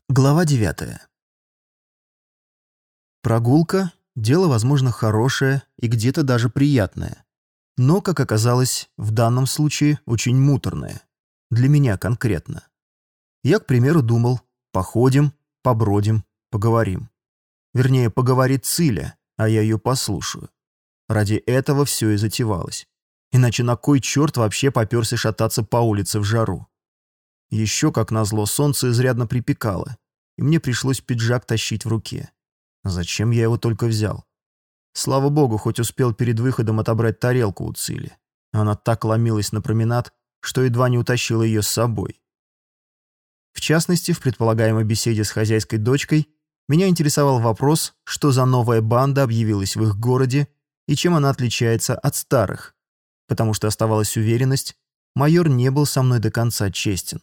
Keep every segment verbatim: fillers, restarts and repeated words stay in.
Глава девятая. Прогулка – дело, возможно, хорошее и где-то даже приятное. Но, как оказалось, в данном случае очень муторное. Для меня конкретно. Я, к примеру, думал, походим, побродим, поговорим. Вернее, поговорит Циля, а я ее послушаю. Ради этого все и затевалось. Иначе на кой черт вообще попёрся шататься по улице в жару? Еще, как назло, солнце изрядно припекало, и мне пришлось пиджак тащить в руке. Зачем я его только взял? Слава богу, хоть успел перед выходом отобрать тарелку у Цили. Она так ломилась на променад, что едва не утащила ее с собой. В частности, в предполагаемой беседе с хозяйской дочкой меня интересовал вопрос, что за новая банда объявилась в их городе и чем она отличается от старых, потому что оставалась уверенность, майор не был со мной до конца честен.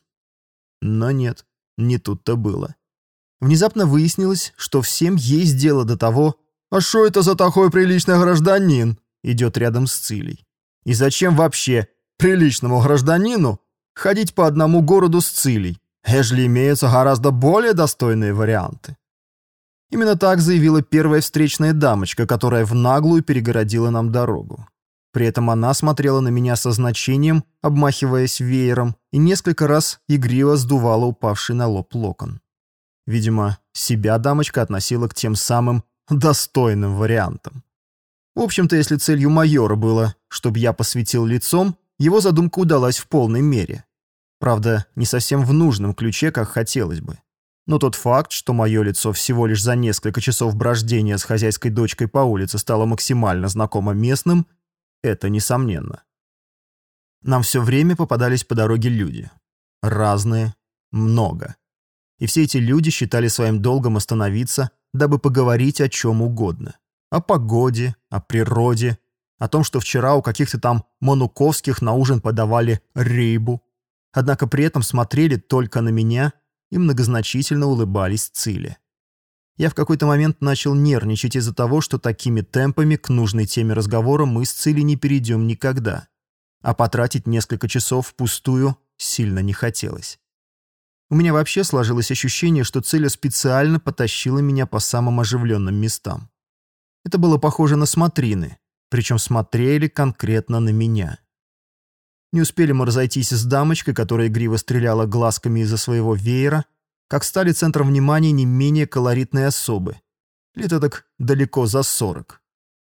Но нет, не тут-то было. Внезапно выяснилось, что всем есть дело до того, «А что это за такой приличный гражданин?» идет рядом с Цилей. И зачем вообще приличному гражданину ходить по одному городу с Цилей, ежели имеются гораздо более достойные варианты? Именно так заявила первая встречная дамочка, которая в наглую перегородила нам дорогу. При этом она смотрела на меня со значением, обмахиваясь веером, и несколько раз игриво сдувала упавший на лоб локон. Видимо, себя дамочка относила к тем самым достойным вариантам. В общем-то, если целью майора было, чтобы я посветил лицом, его задумка удалась в полной мере. Правда, не совсем в нужном ключе, как хотелось бы. Но тот факт, что мое лицо всего лишь за несколько часов брождения с хозяйской дочкой по улице стало максимально знакомо местным, это несомненно. Нам все время попадались по дороге люди. Разные, много. И все эти люди считали своим долгом остановиться, дабы поговорить о чем угодно. О погоде, о природе, о том, что вчера у каких-то там Мануковских на ужин подавали рыбу. Однако при этом смотрели только на меня и многозначительно улыбались Циле. Я в какой-то момент начал нервничать из-за того, что такими темпами к нужной теме разговора мы с Цилей не перейдем никогда. А потратить несколько часов впустую сильно не хотелось. У меня вообще сложилось ощущение, что Циля специально потащила меня по самым оживленным местам. Это было похоже на смотрины, причем смотрели конкретно на меня. Не успели мы разойтись с дамочкой, которая игриво стреляла глазками из-за своего веера, как стали центром внимания не менее колоритные особы. Лет так далеко за сорок.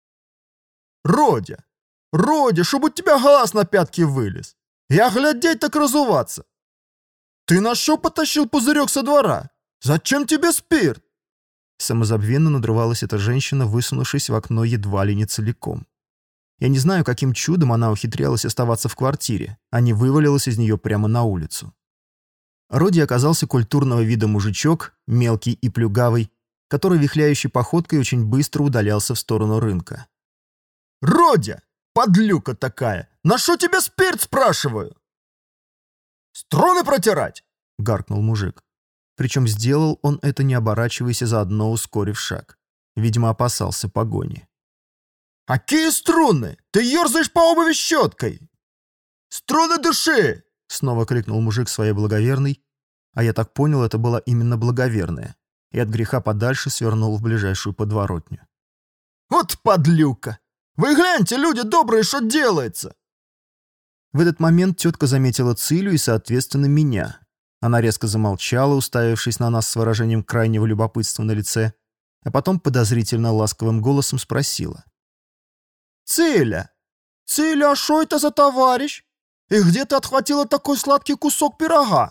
«Родя! Родя, чтоб у тебя глаз на пятки вылез! Я глядеть так разуваться! Ты на шо потащил пузырек со двора? Зачем тебе спирт?» Самозабвенно надрывалась эта женщина, высунувшись в окно едва ли не целиком. Я не знаю, каким чудом она ухитрялась оставаться в квартире, а не вывалилась из нее прямо на улицу. Роди оказался культурного вида мужичок, мелкий и плюгавый, который вихляющей походкой очень быстро удалялся в сторону рынка. «Родя! Подлюка такая! На шо тебе спирт, спрашиваю?» «Струны протирать!» — гаркнул мужик. Причем сделал он это, не оборачиваясь, заодно ускорив шаг. Видимо, опасался погони. «Какие струны? Ты ерзаешь по обуви щеткой!» «Струны души!» — снова крикнул мужик своей благоверной, а я так понял, это была именно благоверная, и от греха подальше свернул в ближайшую подворотню. «Вот подлюка! Вы гляньте, люди добрые, что делается!» В этот момент тетка заметила Цилю и, соответственно, меня. Она резко замолчала, уставившись на нас с выражением крайнего любопытства на лице, а потом подозрительно ласковым голосом спросила. «Циля! Циля, а шо это за товарищ? И где ты отхватила такой сладкий кусок пирога?»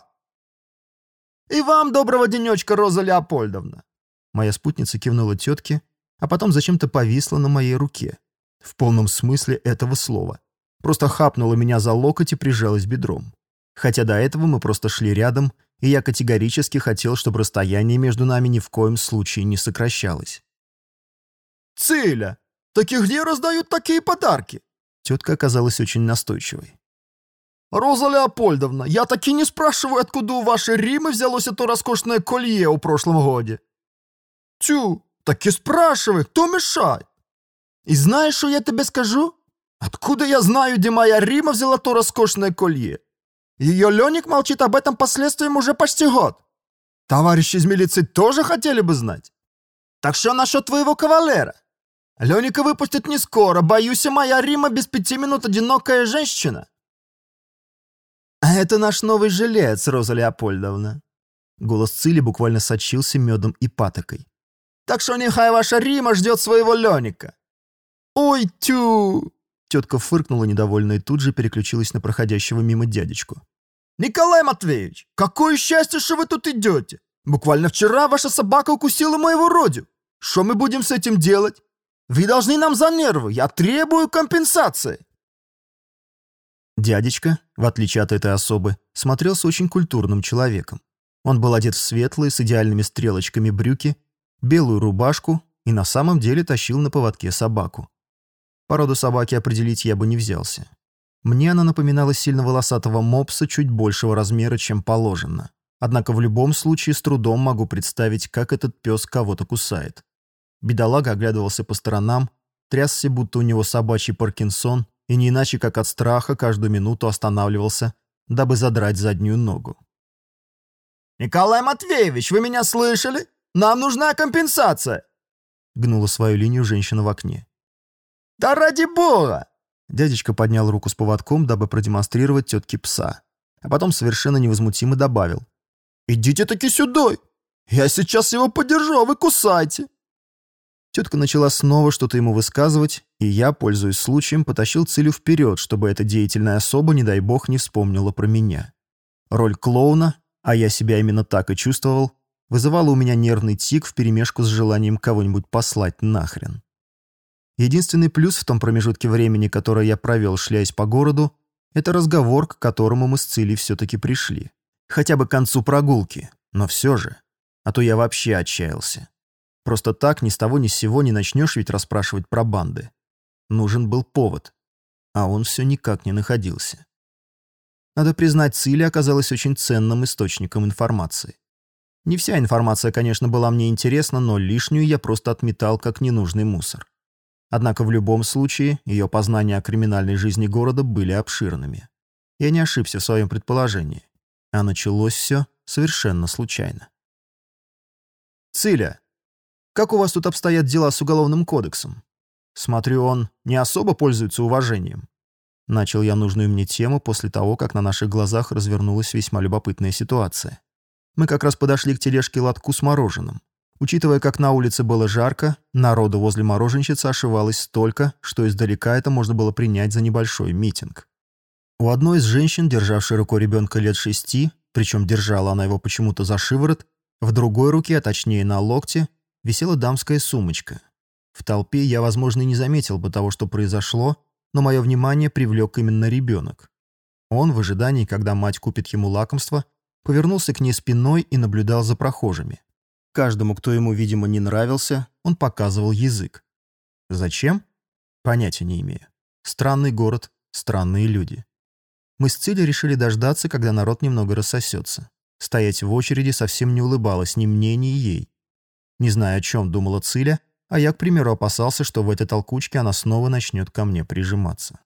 «И вам доброго денечка, Роза Леопольдовна!» Моя спутница кивнула тетке, а потом зачем-то повисла на моей руке. В полном смысле этого слова. Просто хапнула меня за локоть и прижалась бедром. Хотя до этого мы просто шли рядом, и я категорически хотел, чтобы расстояние между нами ни в коем случае не сокращалось. «Циля! Так и где раздают такие подарки?» Тетка оказалась очень настойчивой. «Роза Леопольдовна, я таки не спрашиваю, откуда у вашей Римы взялось это роскошное колье у прошлом годе». «Тю, так и спрашивай, кто мешает?» «И знаешь, что я тебе скажу? Откуда я знаю, где моя Рима взяла то роскошное колье? Ее Леник молчит об этом последствием уже почти год. Товарищи из милиции тоже хотели бы знать. Так что насчет твоего кавалера? Леника выпустят не скоро. Боюсь, и моя Рима без пяти минут одинокая женщина. А это наш новый жилец, Роза Леопольдовна. Голос Цили буквально сочился медом и патокой. Так что нехай ваша Рима ждет своего Леника. Ой, тю! Тетка фыркнула недовольно и тут же переключилась на проходящего мимо дядечку. «Николай Матвеевич, какое счастье, что вы тут идете! Буквально вчера ваша собака укусила моего Родю. Что мы будем с этим делать? Вы должны нам за нервы, я требую компенсации!» Дядечка, в отличие от этой особы, смотрелся очень культурным человеком. Он был одет в светлые с идеальными стрелочками брюки, белую рубашку и на самом деле тащил на поводке собаку. Породу собаки определить я бы не взялся. Мне она напоминала сильно волосатого мопса чуть большего размера, чем положено. Однако в любом случае с трудом могу представить, как этот пес кого-то кусает. Бедолага оглядывался по сторонам, трясся, будто у него собачий Паркинсон, и не иначе, как от страха, каждую минуту останавливался, дабы задрать заднюю ногу. «Николай Матвеевич, вы меня слышали? Нам нужна компенсация!» Гнула свою линию женщина в окне. «Да ради бога!» Дядечка поднял руку с поводком, дабы продемонстрировать тетке пса, а потом совершенно невозмутимо добавил. «Идите-таки сюда! Я сейчас его подержу, а вы кусайте!» Тетка начала снова что-то ему высказывать, и я, пользуясь случаем, потащил Цилю вперед, чтобы эта деятельная особа, не дай бог, не вспомнила про меня. Роль клоуна, а я себя именно так и чувствовал, вызывала у меня нервный тик вперемешку с желанием кого-нибудь послать нахрен. Единственный плюс в том промежутке времени, которое я провел, шляясь по городу, это разговор, к которому мы с Цилей все-таки пришли. Хотя бы к концу прогулки, но все же. А то я вообще отчаялся. Просто так ни с того ни с сего не начнешь ведь расспрашивать про банды. Нужен был повод. А он все никак не находился. Надо признать, Циля оказалась очень ценным источником информации. Не вся информация, конечно, была мне интересна, но лишнюю я просто отметал как ненужный мусор. Однако в любом случае ее познания о криминальной жизни города были обширными. Я не ошибся в своем предположении. А началось все совершенно случайно. «Циля, как у вас тут обстоят дела с Уголовным кодексом? Смотрю, он не особо пользуется уважением». Начал я нужную мне тему после того, как на наших глазах развернулась весьма любопытная ситуация. Мы как раз подошли к тележке-лотку с мороженым. Учитывая, как на улице было жарко, народу возле мороженщицы ошивалось столько, что издалека это можно было принять за небольшой митинг. У одной из женщин, державшей рукой ребенка лет шести, причем держала она его почему-то за шиворот, в другой руке, а точнее на локте, висела дамская сумочка. В толпе я, возможно, и не заметил бы того, что произошло, но мое внимание привлек именно ребенок. Он, в ожидании, когда мать купит ему лакомство, повернулся к ней спиной и наблюдал за прохожими. Каждому, кто ему, видимо, не нравился, он показывал язык. Зачем? Понятия не имею. Странный город, странные люди. Мы с Цилей решили дождаться, когда народ немного рассосется. Стоять в очереди совсем не улыбалось ни мне, ни ей. Не знаю, о чем думала Циля, а я, к примеру, опасался, что в этой толкучке она снова начнет ко мне прижиматься.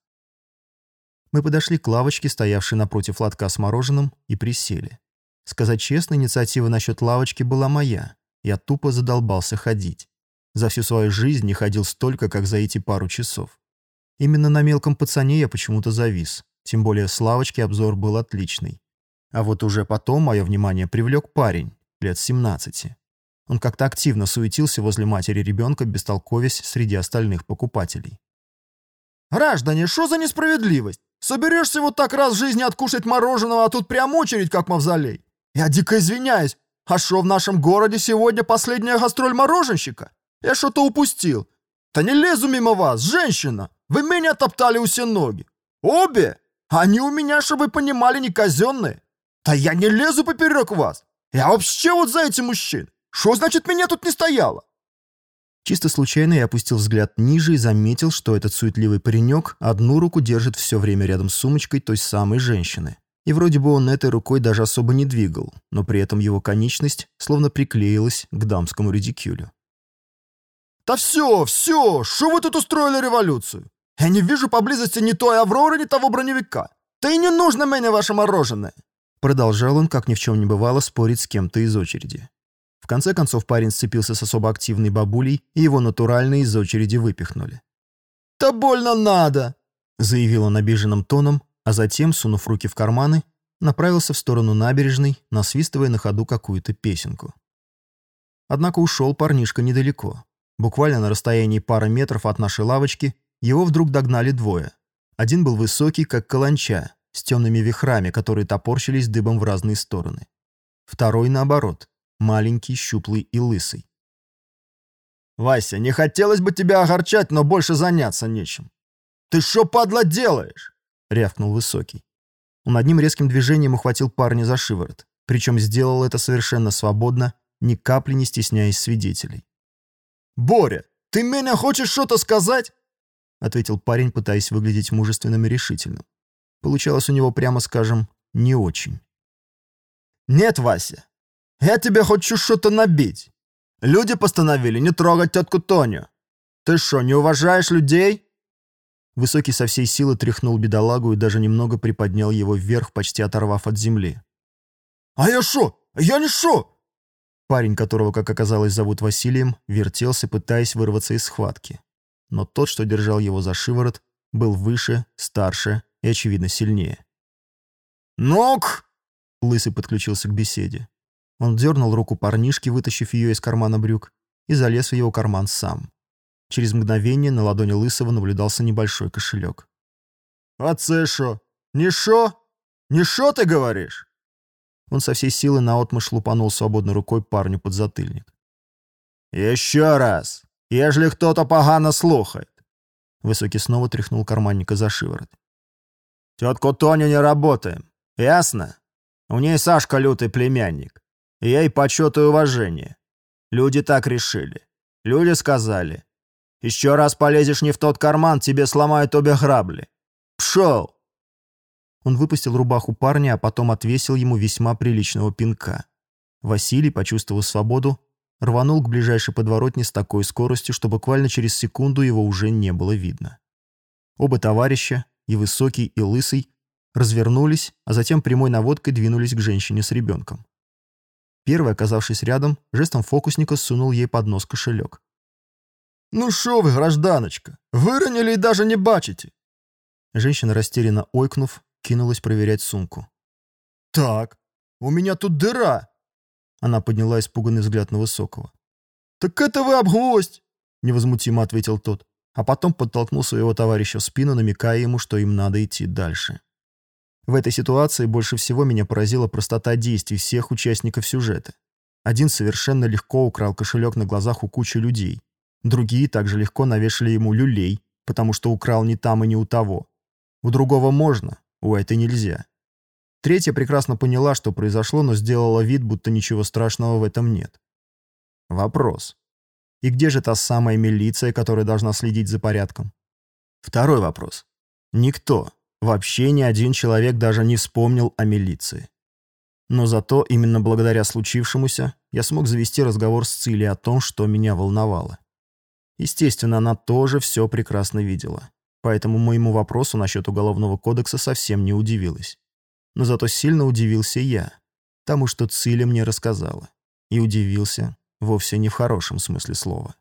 Мы подошли к лавочке, стоявшей напротив лотка с мороженым, и присели. Сказать честно, инициатива насчет лавочки была моя. Я тупо задолбался ходить. За всю свою жизнь не ходил столько, как за эти пару часов. Именно на мелком пацане я почему-то завис. Тем более с лавочки обзор был отличный. А вот уже потом мое внимание привлек парень, лет семнадцати. Он как-то активно суетился возле матери ребенка, бестолковясь среди остальных покупателей. «Граждане, что за несправедливость? Соберешься вот так раз в жизни откушать мороженого, а тут прям очередь, как мавзолей. Я дико извиняюсь. А шо в нашем городе сегодня последняя гастроль мороженщика? Я что-то упустил. Да не лезу мимо вас, женщина. Вы меня топтали у все ноги. Обе? Они у меня, чтобы вы понимали, не казенные. Да я не лезу поперек вас. Я вообще вот за этим мужчин. Что значит меня тут не стояло?» Чисто случайно я опустил взгляд ниже и заметил, что этот суетливый паренек одну руку держит все время рядом с сумочкой той самой женщины. И вроде бы он этой рукой даже особо не двигал, но при этом его конечность словно приклеилась к дамскому редикюлю. «Да все, все! Что вы тут устроили революцию? Я не вижу поблизости ни той Авроры, ни того броневика. Да и не нужно мне ваше мороженое. Продолжал он, как ни в чем не бывало, спорить с кем-то из очереди. В конце концов парень сцепился с особо активной бабулей, и его натурально из очереди выпихнули. «Да больно надо!» — заявил он обиженным тоном, а затем, сунув руки в карманы, направился в сторону набережной, насвистывая на ходу какую-то песенку. Однако ушел парнишка недалеко. Буквально на расстоянии пары метров от нашей лавочки его вдруг догнали двое. Один был высокий, как каланча, с темными вихрами, которые топорщились дыбом в разные стороны. Второй, наоборот, маленький, щуплый и лысый. «Вася, не хотелось бы тебя огорчать, но больше заняться нечем. Ты шо, падла, делаешь?» — рявкнул высокий. Он одним резким движением ухватил парня за шиворот, причем сделал это совершенно свободно, ни капли не стесняясь свидетелей. «Боря, ты меня хочешь что-то сказать?» — ответил парень, пытаясь выглядеть мужественным и решительным. Получалось у него, прямо скажем, не очень. «Нет, Вася, я тебе хочу что-то набить. Люди постановили не трогать тетку Тоню. Ты что, не уважаешь людей?» Высокий со всей силы тряхнул бедолагу и даже немного приподнял его вверх, почти оторвав от земли. «А я шо? Я не шо?» Парень, которого, как оказалось, зовут Василием, вертелся, пытаясь вырваться из схватки. Но тот, что держал его за шиворот, был выше, старше и, очевидно, сильнее. «Ну-ка!» — Лысый подключился к беседе. Он дернул руку парнишки, вытащив ее из кармана брюк, и залез в его карман сам. Через мгновение на ладони Лысого наблюдался небольшой кошелек. «А це шо? Не шо? Не шо ты говоришь?» Он со всей силы наотмашь лупанул свободной рукой парню под затыльник. «Еще раз, ежели кто-то погано слухает!» Высокий снова тряхнул карманника за шиворот. «Тетку Тоню не работаем, ясно? У ней Сашка лютый племянник. Ей почет и уважение. Люди так решили. Люди сказали. Еще раз полезешь не в тот карман, тебе сломают обе грабли. Пшел!» Он выпустил рубаху парня, а потом отвесил ему весьма приличного пинка. Василий, почувствовав свободу, рванул к ближайшей подворотне с такой скоростью, что буквально через секунду его уже не было видно. Оба товарища, и Высокий, и Лысый, развернулись, а затем прямой наводкой двинулись к женщине с ребенком. Первый, оказавшись рядом, жестом фокусника сунул ей под нос кошелек. «Ну шо вы, гражданочка, выронили и даже не бачите!» Женщина, растерянно ойкнув, кинулась проверять сумку. «Так, у меня тут дыра!» Она подняла испуганный взгляд на Высокого. «Так это вы обгвоздь!» — невозмутимо ответил тот, а потом подтолкнул своего товарища в спину, намекая ему, что им надо идти дальше. В этой ситуации больше всего меня поразила простота действий всех участников сюжета. Один совершенно легко украл кошелек на глазах у кучи людей. Другие также легко навешали ему люлей, потому что украл не там и не у того. У другого можно, у этой нельзя. Третья прекрасно поняла, что произошло, но сделала вид, будто ничего страшного в этом нет. Вопрос. И где же та самая милиция, которая должна следить за порядком? Второй вопрос. Никто, вообще ни один человек даже не вспомнил о милиции. Но зато именно благодаря случившемуся я смог завести разговор с Цилей о том, что меня волновало. Естественно, она тоже все прекрасно видела. Поэтому моему вопросу насчет Уголовного кодекса совсем не удивилась. Но зато сильно удивился я, тому, что Циля мне рассказала. И удивился вовсе не в хорошем смысле слова.